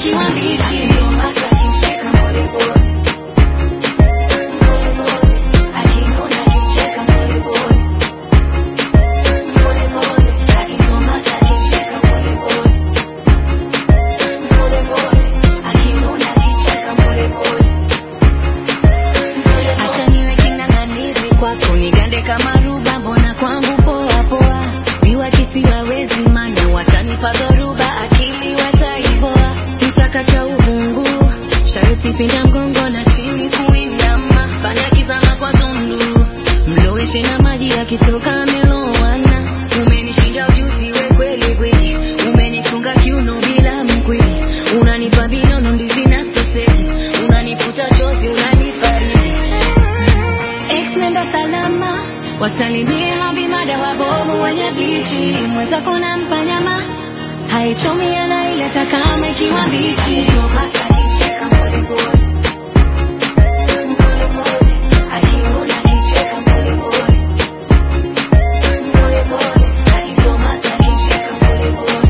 ikiwa mbichi. Tomasa akishika pole pole, pole pole, akinona akicheka pole pole, pole pole, akitomasa akishika pole pole, pole pole, akinona akicheka pole pole. Acha niwe king'ang'anizi kwako, nigande kama ruba, mbona kwangu poa poa. Viwa kisiwawezi mana watanipa dhoruba, akili wataiboa. Mtaka uhungu, sharti pinda mgongo na chini kuinama. Fanya kizama kwa tundu, mloweshe na maji yakitoka melowana. Umenishinda ujuzi we kweli kweli, umenifunga kiuno bila mkwili. Unanipa binono ndizi na soseti, unanifuta chozi unanifariji. Ex nenda salama, wasalimie habimada wabovu wenye bichi. Mwenzako nampa nyama, haichomi anaileta kama ikiwa mbichi. Tomasa akishika pole pole, pole pole, akinona akicheka pole pole, pole pole, akitomasa akishika pole pole,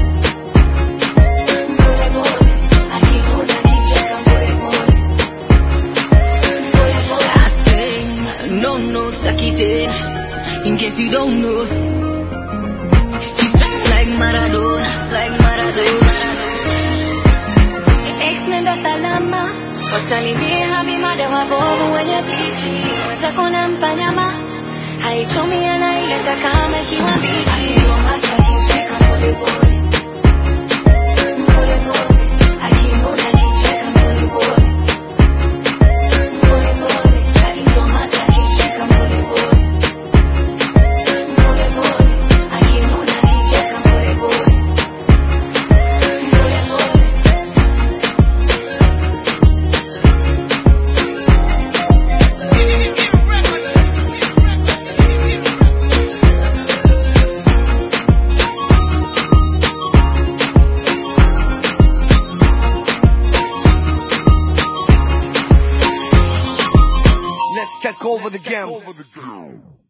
pole pole, akinona akicheka pole pole, pole pole. I say no no staki tena, in case you don't know. She strikes like Maradona, like Maradona. Ex nenda salama, wasalimie habimada wabovu wenye bichi. Mwenzako nampa nyama, haichomi anaileta kama ikiwa mbichi. Tomasa akishika pole pole, pole pole, akinona akicheka pole pole, pole pole, akitomasa akishika pole pole, pole pole, akinona akicheka pole pole, pole pole. Let's take over the game.